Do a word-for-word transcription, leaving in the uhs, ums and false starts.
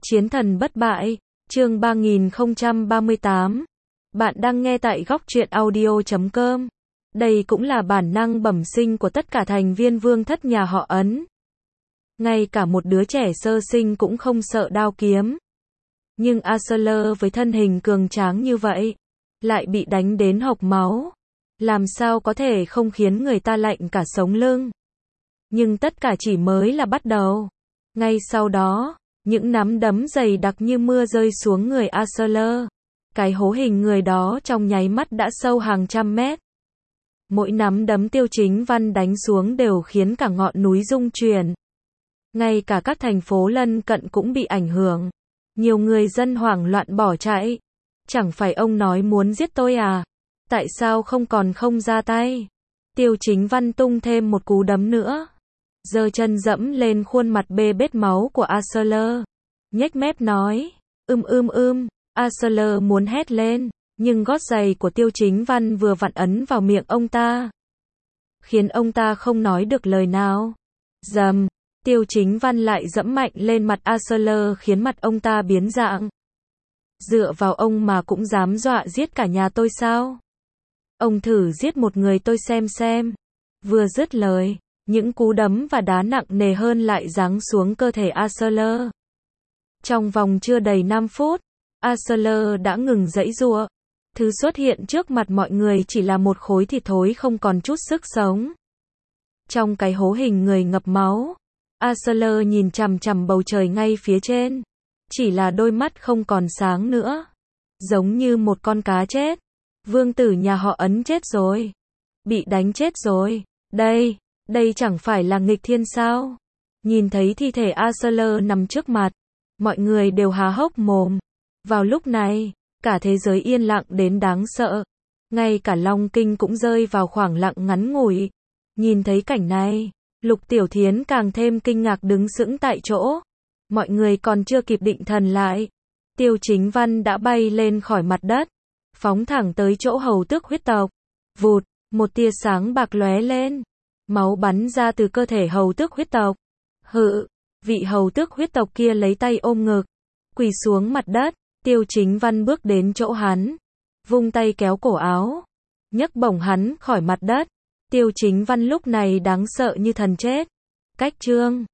Chiến thần bất bại, chương ba nghìn không trăm ba mươi tám. Bạn đang nghe tại góc truyện audio chấm com. Đây cũng là bản năng bẩm sinh của tất cả thành viên vương thất nhà họ Ấn. Ngay cả một đứa trẻ sơ sinh cũng không sợ đao kiếm. Nhưng Arthur với thân hình cường tráng như vậy, lại bị đánh đến hộc máu. Làm sao có thể không khiến người ta lạnh cả sống lưng. Nhưng tất cả chỉ mới là bắt đầu. Ngay sau đó, những nắm đấm dày đặc như mưa rơi xuống người Arthur. Cái hố hình người đó trong nháy mắt đã sâu hàng trăm mét. Mỗi nắm đấm Tiêu Chính Văn đánh xuống đều khiến cả ngọn núi rung chuyển. Ngay cả các thành phố lân cận cũng bị ảnh hưởng. Nhiều người dân hoảng loạn bỏ chạy. Chẳng phải ông nói muốn giết tôi à? Tại sao không còn không ra tay? Tiêu Chính Văn tung thêm một cú đấm nữa. Giơ chân dẫm lên khuôn mặt bê bết máu của Arthur. Nhếch mép nói. Ưm ưm ưm. Arthur muốn hét lên. Nhưng gót giày của Tiêu Chính Văn vừa vặn ấn vào miệng ông ta. Khiến ông ta không nói được lời nào. Dầm. Tiêu Chính Văn lại dẫm mạnh lên mặt Arthur khiến mặt ông ta biến dạng. Dựa vào ông mà cũng dám dọa giết cả nhà tôi sao? Ông thử giết một người tôi xem xem. Vừa dứt lời, những cú đấm và đá nặng nề hơn lại giáng xuống cơ thể Arthur. Trong vòng chưa đầy năm phút, Arthur đã ngừng giãy giụa. Thứ xuất hiện trước mặt mọi người chỉ là một khối thịt thối không còn chút sức sống. Trong cái hố hình người ngập máu, Arthur nhìn chằm chằm bầu trời ngay phía trên. Chỉ là đôi mắt không còn sáng nữa. Giống như một con cá chết. Vương tử nhà họ Ấn chết rồi. Bị đánh chết rồi. Đây, đây chẳng phải là nghịch thiên sao? Nhìn thấy thi thể Arthur nằm trước mặt, mọi người đều há hốc mồm. Vào lúc này, cả thế giới yên lặng đến đáng sợ. Ngay cả Long Kinh cũng rơi vào khoảng lặng ngắn ngủi. Nhìn thấy cảnh này, Lục Tiểu Thiến càng thêm kinh ngạc đứng sững tại chỗ. Mọi người còn chưa kịp định thần lại. Tiêu Chính Văn đã bay lên khỏi mặt đất. Phóng thẳng tới chỗ hầu tước huyết tộc. Vụt, một tia sáng bạc lóe lên. Máu bắn ra từ cơ thể hầu tước huyết tộc. Hự, vị hầu tước huyết tộc kia lấy tay ôm ngực. Quỳ xuống mặt đất. Tiêu Chính Văn bước đến chỗ hắn. Vung tay kéo cổ áo. Nhấc bổng hắn khỏi mặt đất. Tiêu Chính Văn lúc này đáng sợ như thần chết. Cách chương